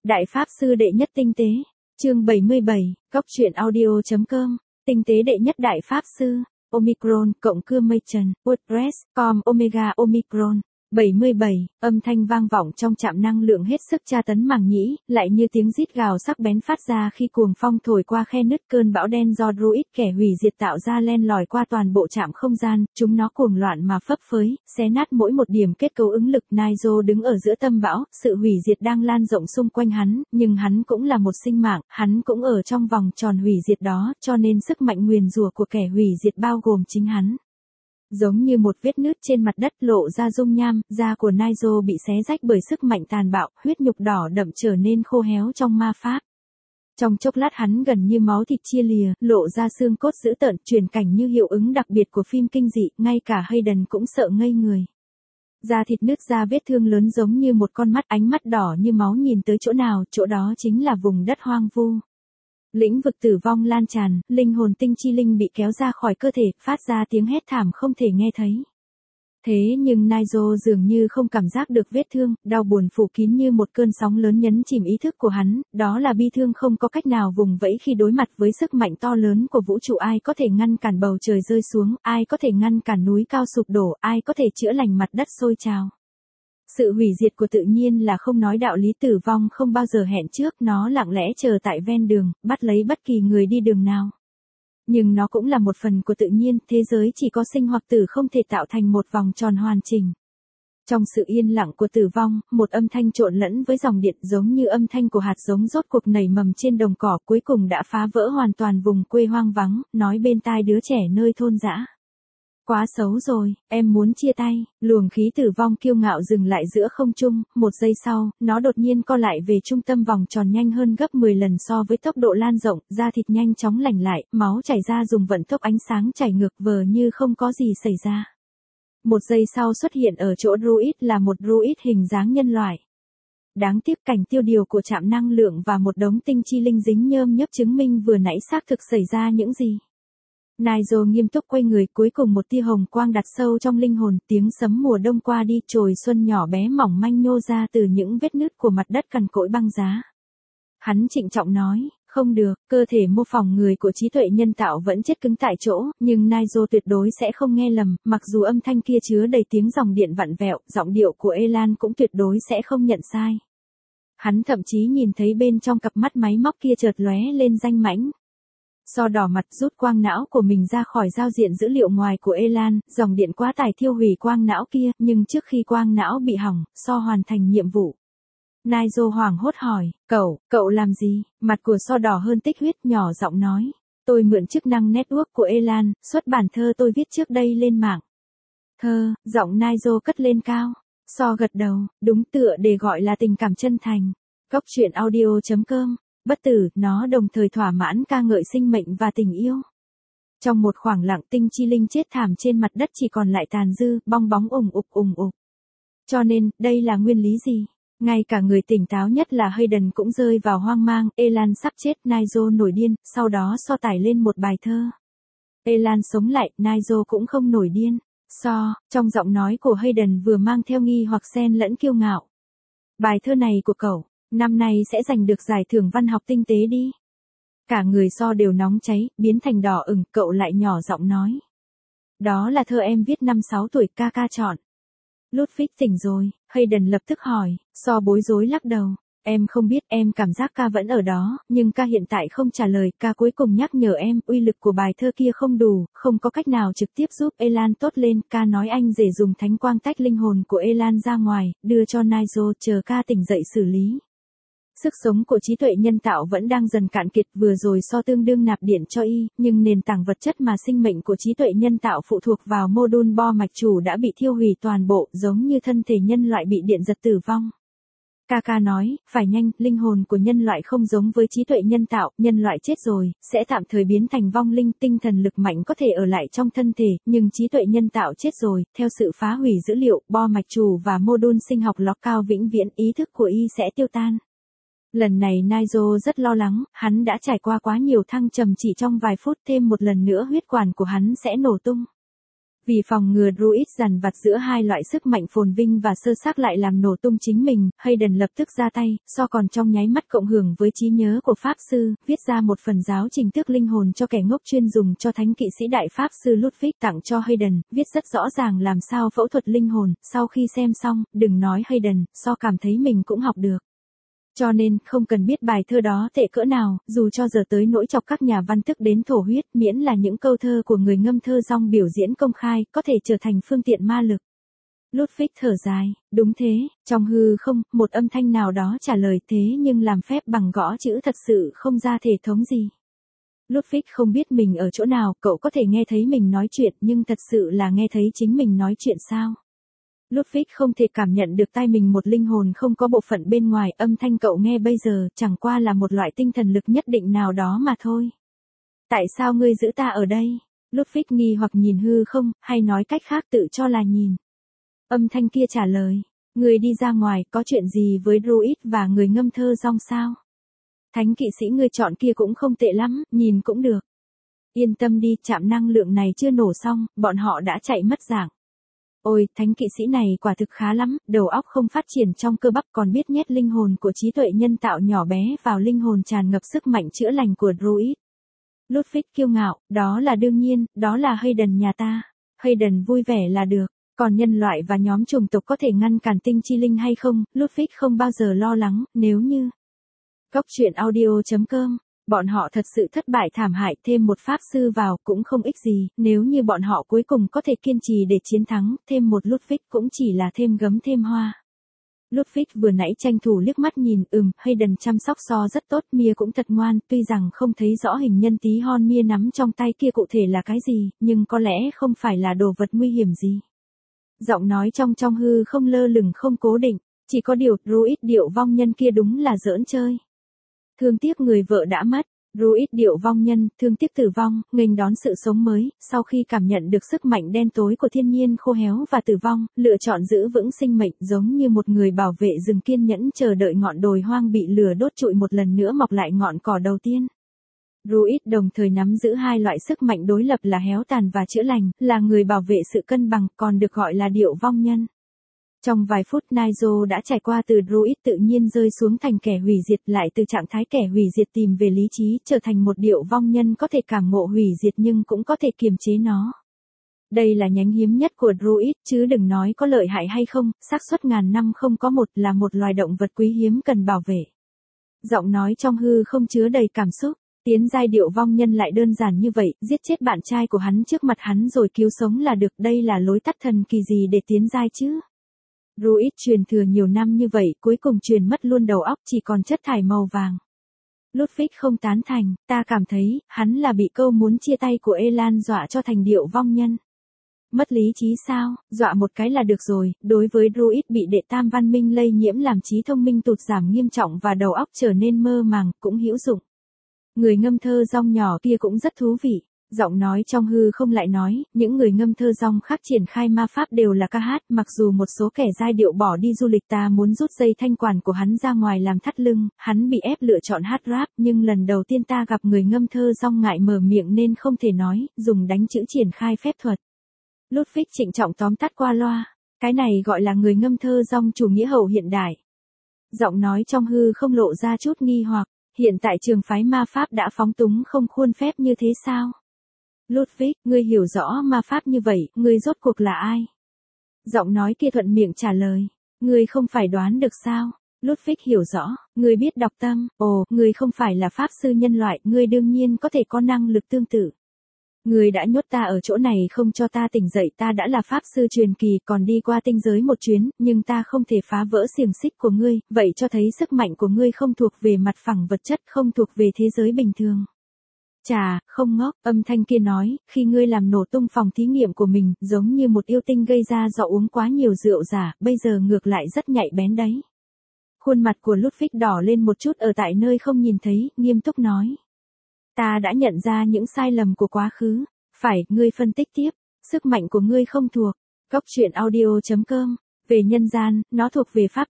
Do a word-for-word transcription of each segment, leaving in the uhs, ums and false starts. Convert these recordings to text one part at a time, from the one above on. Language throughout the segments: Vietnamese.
Đại Pháp Sư Đệ Nhất Tinh Tế, chương bảy mươi bảy, Cóc Truyện Audio chấm com, Tinh Tế Đệ Nhất Đại Pháp Sư, Omicron, cộng cưa mây trần, WordPress, com Omega Omicron. bảy mươi bảy, âm thanh vang vọng trong trạm năng lượng hết sức tra tấn màng nhĩ, lại như tiếng rít gào sắc bén phát ra khi cuồng phong thổi qua khe nứt cơn bão đen do druid kẻ hủy diệt tạo ra len lỏi qua toàn bộ trạm không gian, chúng nó cuồng loạn mà phấp phới, xé nát mỗi một điểm kết cấu ứng lực. Nigel đứng ở giữa tâm bão, sự hủy diệt đang lan rộng xung quanh hắn, nhưng hắn cũng là một sinh mạng, hắn cũng ở trong vòng tròn hủy diệt đó, cho nên sức mạnh nguyền rủa của kẻ hủy diệt bao gồm chính hắn. Giống như một vết nứt trên mặt đất lộ ra dung nham, da của Nigel bị xé rách bởi sức mạnh tàn bạo, huyết nhục đỏ đậm trở nên khô héo trong ma pháp. Trong chốc lát hắn gần như máu thịt chia lìa, lộ ra xương cốt dữ tợn, truyền cảnh như hiệu ứng đặc biệt của phim kinh dị, ngay cả Hayden cũng sợ ngây người. Da thịt nứt ra, vết thương lớn giống như một con mắt, ánh mắt đỏ như máu nhìn tới chỗ nào, chỗ đó chính là vùng đất hoang vu. Lĩnh vực tử vong lan tràn, linh hồn tinh chi linh bị kéo ra khỏi cơ thể, phát ra tiếng hét thảm không thể nghe thấy. Thế nhưng Nigel dường như không cảm giác được vết thương, đau buồn phủ kín như một cơn sóng lớn nhấn chìm ý thức của hắn, đó là bi thương không có cách nào vùng vẫy khi đối mặt với sức mạnh to lớn của vũ trụ. Ai có thể ngăn cản bầu trời rơi xuống, ai có thể ngăn cản núi cao sụp đổ, ai có thể chữa lành mặt đất sôi trào. Sự hủy diệt của tự nhiên là không nói đạo lý, tử vong không bao giờ hẹn trước, nó lặng lẽ chờ tại ven đường, bắt lấy bất kỳ người đi đường nào. Nhưng nó cũng là một phần của tự nhiên, thế giới chỉ có sinh hoặc tử, không thể tạo thành một vòng tròn hoàn chỉnh. Trong sự yên lặng của tử vong, một âm thanh trộn lẫn với dòng điện giống như âm thanh của hạt giống rốt cuộc nảy mầm trên đồng cỏ, cuối cùng đã phá vỡ hoàn toàn vùng quê hoang vắng, nói bên tai đứa trẻ nơi thôn dã. Quá xấu rồi, em muốn chia tay. Luồng khí tử vong kiêu ngạo dừng lại giữa không trung, một giây sau, nó đột nhiên co lại về trung tâm vòng tròn nhanh hơn gấp mười lần so với tốc độ lan rộng, da thịt nhanh chóng lành lại, máu chảy ra dùng vận tốc ánh sáng chảy ngược vờ như không có gì xảy ra. Một giây sau xuất hiện ở chỗ druid là một druid hình dáng nhân loại. Đáng tiếc cảnh tiêu điều của trạm năng lượng và một đống tinh chi linh dính nhơm nhớp chứng minh vừa nãy xác thực xảy ra những gì. Nigel nghiêm túc quay người, cuối cùng một tia hồng quang đặt sâu trong linh hồn, tiếng sấm mùa đông qua đi, chồi xuân nhỏ bé mỏng manh nhô ra từ những vết nứt của mặt đất cằn cỗi băng giá. Hắn trịnh trọng nói, không được, cơ thể mô phỏng người của trí tuệ nhân tạo vẫn chết cứng tại chỗ, nhưng Nigel tuyệt đối sẽ không nghe lầm, mặc dù âm thanh kia chứa đầy tiếng dòng điện vặn vẹo, giọng điệu của Elan cũng tuyệt đối sẽ không nhận sai. Hắn thậm chí nhìn thấy bên trong cặp mắt máy móc kia chợt lóe lên danh mãnh. So đỏ mặt rút quang não của mình ra khỏi giao diện dữ liệu ngoài của Elan, dòng điện quá tải thiêu hủy quang não kia, nhưng trước khi quang não bị hỏng, So hoàn thành nhiệm vụ. Nigel hoảng hốt hỏi, cậu, cậu làm gì? Mặt của So đỏ hơn tích huyết, nhỏ giọng nói, tôi mượn chức năng network của Elan, xuất bản thơ tôi viết trước đây lên mạng. Thơ, giọng Nigel cất lên cao. So gật đầu, đúng, tựa để gọi là tình cảm chân thành. Cóc Truyện Audio chấm com. Bất tử, nó đồng thời thỏa mãn ca ngợi sinh mệnh và tình yêu. Trong một khoảng lặng, tinh chi linh chết thảm trên mặt đất chỉ còn lại tàn dư, bong bóng ủng ục ủng ục. Cho nên, đây là nguyên lý gì? Ngay cả người tỉnh táo nhất là Hayden cũng rơi vào hoang mang. Elan sắp chết, Nigel nổi điên, sau đó So tải lên một bài thơ. Elan sống lại, Nigel cũng không nổi điên. So, trong giọng nói của Hayden vừa mang theo nghi hoặc xen lẫn kiêu ngạo. Bài thơ này của cậu, năm nay sẽ giành được giải thưởng văn học tinh tế đi. Cả người So đều nóng cháy, biến thành đỏ ửng, cậu lại nhỏ giọng nói. Đó là thơ em viết năm sáu tuổi, ca ca chọn. Ludwig tỉnh rồi, Hayden lập tức hỏi, So bối rối lắc đầu. Em không biết, em cảm giác ca vẫn ở đó, nhưng ca hiện tại không trả lời, ca cuối cùng nhắc nhở em, uy lực của bài thơ kia không đủ, không có cách nào trực tiếp giúp Elan tốt lên, ca nói anh rể dùng thánh quang tách linh hồn của Elan ra ngoài, đưa cho Nigel, chờ ca tỉnh dậy xử lý. Sức sống của trí tuệ nhân tạo vẫn đang dần cạn kiệt, vừa rồi So tương đương nạp điện cho y, nhưng nền tảng vật chất mà sinh mệnh của trí tuệ nhân tạo phụ thuộc vào mô đun bo mạch chủ đã bị thiêu hủy toàn bộ, giống như thân thể nhân loại bị điện giật tử vong. Kaka nói, phải nhanh, linh hồn của nhân loại không giống với trí tuệ nhân tạo, nhân loại chết rồi, sẽ tạm thời biến thành vong linh, tinh thần lực mạnh có thể ở lại trong thân thể, nhưng trí tuệ nhân tạo chết rồi, theo sự phá hủy dữ liệu, bo mạch chủ và mô đun sinh học lock cao vĩnh viễn, ý thức của y sẽ tiêu tan. Lần này Nigel rất lo lắng, hắn đã trải qua quá nhiều thăng trầm, chỉ trong vài phút thêm một lần nữa huyết quản của hắn sẽ nổ tung. Vì phòng ngừa Druid dằn vặt giữa hai loại sức mạnh phồn vinh và sơ xác lại làm nổ tung chính mình, Hayden lập tức ra tay, so còn trong nháy mắt cộng hưởng với trí nhớ của Pháp Sư, viết ra một phần giáo trình tước linh hồn cho kẻ ngốc chuyên dùng cho thánh kỵ sĩ đại Pháp Sư Ludwig tặng cho Hayden, viết rất rõ ràng làm sao phẫu thuật linh hồn, sau khi xem xong, đừng nói Hayden, so cảm thấy mình cũng học được. Cho nên, không cần biết bài thơ đó tệ cỡ nào, dù cho giờ tới nỗi chọc các nhà văn thức đến thổ huyết, miễn là những câu thơ của người ngâm thơ rong biểu diễn công khai, có thể trở thành phương tiện ma lực. Ludwig thở dài, đúng thế, trong hư không, một âm thanh nào đó trả lời thế nhưng làm phép bằng gõ chữ thật sự không ra thể thống gì. Ludwig không biết mình ở chỗ nào, cậu có thể nghe thấy mình nói chuyện nhưng thật sự là nghe thấy chính mình nói chuyện sao? Ludwig không thể cảm nhận được tai mình một linh hồn không có bộ phận bên ngoài, âm thanh cậu nghe bây giờ chẳng qua là một loại tinh thần lực nhất định nào đó mà thôi. Tại sao ngươi giữ ta ở đây? Ludwig nghi hoặc nhìn hư không, hay nói cách khác tự cho là nhìn. Âm thanh kia trả lời, ngươi đi ra ngoài, có chuyện gì với Druid và người ngâm thơ rong sao? Thánh kỵ sĩ ngươi chọn kia cũng không tệ lắm, nhìn cũng được. Yên tâm đi, trạm năng lượng này chưa nổ xong, bọn họ đã chạy mất dạng. Ôi, thánh kỵ sĩ này quả thực khá lắm, đầu óc không phát triển trong cơ bắp còn biết nhét linh hồn của trí tuệ nhân tạo nhỏ bé vào linh hồn tràn ngập sức mạnh chữa lành của Druid. Ludwig kiêu ngạo, đó là đương nhiên, đó là Hayden nhà ta. Hayden vui vẻ là được, còn nhân loại và nhóm chủng tộc có thể ngăn cản tinh chi linh hay không, Ludwig không bao giờ lo lắng, nếu như. Góc truyện audio chấm com Bọn họ thật sự thất bại thảm hại, thêm một pháp sư vào cũng không ích gì, nếu như bọn họ cuối cùng có thể kiên trì để chiến thắng, thêm một Ludwig cũng chỉ là thêm gấm thêm hoa. Ludwig vừa nãy tranh thủ liếc mắt nhìn, ừm, Hayden chăm sóc so rất tốt, Mia cũng thật ngoan, tuy rằng không thấy rõ hình nhân tí hon Mia nắm trong tay kia cụ thể là cái gì, nhưng có lẽ không phải là đồ vật nguy hiểm gì. Giọng nói trong trong hư không lơ lửng không cố định, chỉ có điều, Druid điệu vong nhân kia đúng là giỡn chơi. Thương tiếc người vợ đã mất, Druid điệu vong nhân, thương tiếc tử vong, nghênh đón sự sống mới, sau khi cảm nhận được sức mạnh đen tối của thiên nhiên khô héo và tử vong, lựa chọn giữ vững sinh mệnh giống như một người bảo vệ rừng kiên nhẫn chờ đợi ngọn đồi hoang bị lửa đốt trụi một lần nữa mọc lại ngọn cỏ đầu tiên. Druid đồng thời nắm giữ hai loại sức mạnh đối lập là héo tàn và chữa lành, là người bảo vệ sự cân bằng, còn được gọi là điệu vong nhân. Trong vài phút Nigel đã trải qua từ Druid tự nhiên rơi xuống thành kẻ hủy diệt, lại từ trạng thái kẻ hủy diệt tìm về lý trí, trở thành một điệu vong nhân có thể cảm ngộ hủy diệt nhưng cũng có thể kiềm chế nó. Đây là nhánh hiếm nhất của Druid, chứ đừng nói có lợi hại hay không, xác suất ngàn năm không có một, là một loài động vật quý hiếm cần bảo vệ. Giọng nói trong hư không chứa đầy cảm xúc. Tiến giai điệu vong nhân lại đơn giản như vậy, giết chết bạn trai của hắn trước mặt hắn rồi cứu sống là được, đây là lối tắt thần kỳ gì để tiến giai chứ? Druid truyền thừa nhiều năm như vậy, cuối cùng truyền mất luôn đầu óc, chỉ còn chất thải màu vàng. Ludwig không tán thành, ta cảm thấy, hắn là bị câu muốn chia tay của Elan dọa cho thành điệu vong nhân. Mất lý trí sao, dọa một cái là được rồi, đối với Druid bị đệ tam văn minh lây nhiễm làm trí thông minh tụt giảm nghiêm trọng và đầu óc trở nên mơ màng, cũng hữu dụng. Người ngâm thơ rong nhỏ kia cũng rất thú vị. Giọng nói trong hư không lại nói, những người ngâm thơ rong khác triển khai ma pháp đều là ca hát, mặc dù một số kẻ giai điệu bỏ đi du lịch ta muốn rút dây thanh quản của hắn ra ngoài làm thắt lưng, hắn bị ép lựa chọn hát rap, nhưng lần đầu tiên ta gặp người ngâm thơ rong ngại mở miệng nên không thể nói, dùng đánh chữ triển khai phép thuật. Ludwig trịnh trọng tóm tắt qua loa, cái này gọi là người ngâm thơ rong chủ nghĩa hậu hiện đại. Giọng nói trong hư không lộ ra chút nghi hoặc, hiện tại trường phái ma pháp đã phóng túng không khuôn phép như thế sao? Ludwig, ngươi hiểu rõ ma pháp như vậy, ngươi rốt cuộc là ai? Giọng nói kia thuận miệng trả lời, ngươi không phải đoán được sao? Ludwig hiểu rõ, ngươi biết đọc tâm, ồ, ngươi không phải là pháp sư nhân loại, ngươi đương nhiên có thể có năng lực tương tự. Ngươi đã nhốt ta ở chỗ này không cho ta tỉnh dậy, ta đã là pháp sư truyền kỳ, còn đi qua tinh giới một chuyến, nhưng ta không thể phá vỡ xiềng xích của ngươi, vậy cho thấy sức mạnh của ngươi không thuộc về mặt phẳng vật chất, không thuộc về thế giới bình thường. Chà, không ngốc, âm thanh kia nói, khi ngươi làm nổ tung phòng thí nghiệm của mình, giống như một yêu tinh gây ra do uống quá nhiều rượu giả, bây giờ ngược lại rất nhạy bén đấy. Khuôn mặt của Ludwig đỏ lên một chút ở tại nơi không nhìn thấy, nghiêm túc nói. Ta đã nhận ra những sai lầm của quá khứ. Phải, ngươi phân tích tiếp, sức mạnh của ngươi không thuộc. Góc truyện audio chấm com Về nhân gian, nó thuộc về pháp tắc.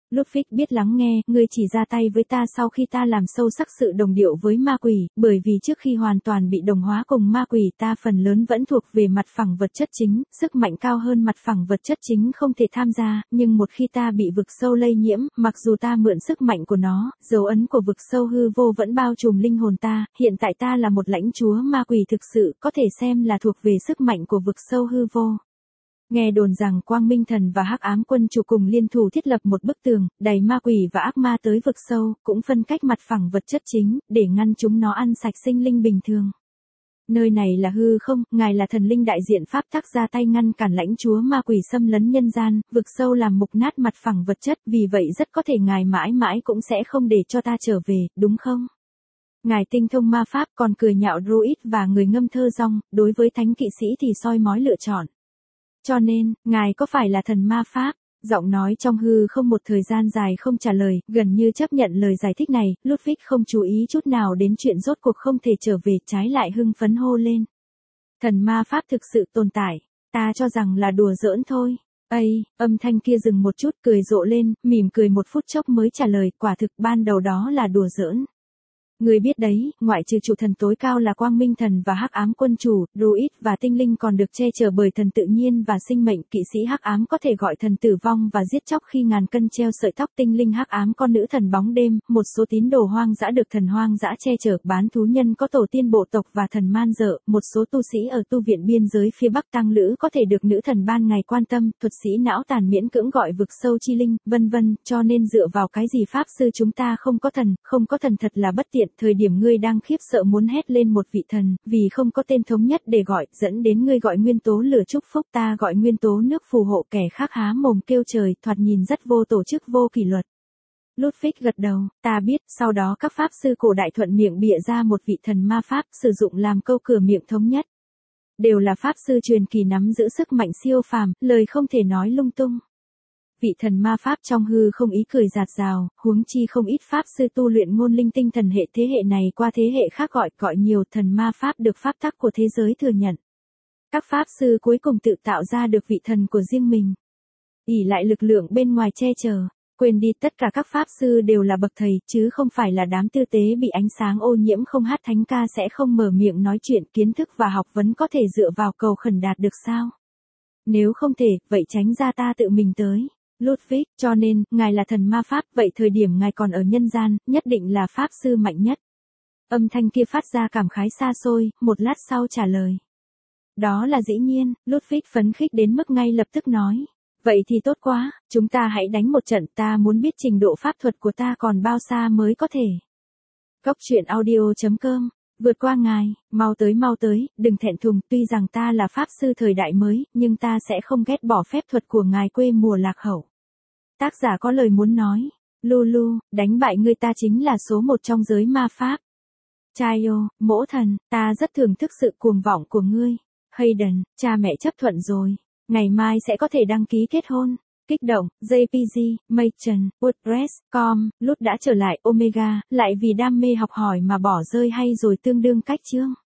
Ludwig biết lắng nghe, ngươi chỉ ra tay với ta sau khi ta làm sâu sắc sự đồng điệu với ma quỷ, bởi vì trước khi hoàn toàn bị đồng hóa cùng ma quỷ ta phần lớn vẫn thuộc về mặt phẳng vật chất chính, sức mạnh cao hơn mặt phẳng vật chất chính không thể tham gia, nhưng một khi ta bị vực sâu lây nhiễm, mặc dù ta mượn sức mạnh của nó, dấu ấn của vực sâu hư vô vẫn bao trùm linh hồn ta, hiện tại ta là một lãnh chúa ma quỷ thực sự, có thể xem là thuộc về sức mạnh của vực sâu hư vô. Nghe đồn rằng Quang Minh Thần và Hắc Ám Quân Chủ cùng liên thủ thiết lập một bức tường, đầy ma quỷ và ác ma tới vực sâu, cũng phân cách mặt phẳng vật chất chính, để ngăn chúng nó ăn sạch sinh linh bình thường. Nơi này là hư không, ngài là thần linh đại diện pháp tắc ra tay ngăn cản lãnh chúa ma quỷ xâm lấn nhân gian, vực sâu làm mục nát mặt phẳng vật chất, vì vậy rất có thể ngài mãi mãi cũng sẽ không để cho ta trở về, đúng không? Ngài tinh thông ma pháp còn cười nhạo druid và người ngâm thơ rong, đối với thánh kỵ sĩ thì soi mói lựa chọn. Cho nên, ngài có phải là thần ma pháp? Giọng nói trong hư không một thời gian dài không trả lời, gần như chấp nhận lời giải thích này, Ludwig không chú ý chút nào đến chuyện rốt cuộc không thể trở về, trái lại hưng phấn hô lên. Thần ma pháp thực sự tồn tại, ta cho rằng là đùa giỡn thôi. Ây, âm thanh kia dừng một chút, cười rộ lên, mỉm cười một phút chốc mới trả lời, quả thực ban đầu đó là đùa giỡn. Người biết đấy, ngoại trừ chủ thần tối cao là Quang Minh Thần và Hắc Ám Quân Chủ, druid và tinh linh còn được che chở bởi thần tự nhiên và sinh mệnh, kỵ sĩ Hắc Ám có thể gọi thần tử vong và giết chóc khi ngàn cân treo sợi tóc, tinh linh Hắc Ám con nữ thần bóng đêm, một số tín đồ hoang dã được thần hoang dã che chở, bán thú nhân có tổ tiên bộ tộc và thần man dợ, một số tu sĩ ở tu viện biên giới phía Bắc tăng lữ có thể được nữ thần ban ngày quan tâm, thuật sĩ não tàn miễn cưỡng gọi vực sâu chi linh, vân vân, cho nên dựa vào cái gì pháp sư chúng ta không có thần, không có thần thật là bất tiện. Thời điểm ngươi đang khiếp sợ muốn hét lên một vị thần, vì không có tên thống nhất để gọi, dẫn đến ngươi gọi nguyên tố lửa chúc phúc, ta gọi nguyên tố nước phù hộ, kẻ khác há mồm kêu trời, thoạt nhìn rất vô tổ chức vô kỷ luật. Ludwig gật đầu, ta biết, sau đó các pháp sư cổ đại thuận miệng bịa ra một vị thần ma pháp, sử dụng làm câu cửa miệng thống nhất. Đều là pháp sư truyền kỳ nắm giữ sức mạnh siêu phàm, lời không thể nói lung tung. Vị thần ma pháp trong hư không ý cười giạt rào, huống chi không ít pháp sư tu luyện ngôn linh tinh thần hệ thế hệ này qua thế hệ khác gọi gọi nhiều thần ma pháp được pháp tắc của thế giới thừa nhận. Các pháp sư cuối cùng tự tạo ra được vị thần của riêng mình. ỷ lại lực lượng bên ngoài che chở, quên đi tất cả các pháp sư đều là bậc thầy, chứ không phải là đám tư tế bị ánh sáng ô nhiễm không hát thánh ca sẽ không mở miệng nói chuyện, kiến thức và học vấn có thể dựa vào cầu khẩn đạt được sao? Nếu không thể, vậy tránh ra ta tự mình tới. Ludwig, cho nên, ngài là thần ma pháp, vậy thời điểm ngài còn ở nhân gian, nhất định là pháp sư mạnh nhất. Âm thanh kia phát ra cảm khái xa xôi, một lát sau trả lời. Đó là dĩ nhiên, Ludwig phấn khích đến mức ngay lập tức nói. Vậy thì tốt quá, chúng ta hãy đánh một trận, ta muốn biết trình độ pháp thuật của ta còn bao xa mới có thể. Góc truyện audio chấm com, vượt qua ngài, mau tới mau tới, đừng thẹn thùng, tuy rằng ta là pháp sư thời đại mới, nhưng ta sẽ không ghét bỏ phép thuật của ngài quê mùa lạc hậu. Tác giả có lời muốn nói, Lulu, đánh bại ngươi ta chính là số một trong giới ma pháp. Chayo, mỗ thần, ta rất thưởng thức sự cuồng vọng của ngươi. Hayden, cha mẹ chấp thuận rồi, ngày mai sẽ có thể đăng ký kết hôn. Kích động, jê pê giê, Machen, WordPress, com, Lút đã trở lại Omega, lại vì đam mê học hỏi mà bỏ rơi hay rồi tương đương cách chương.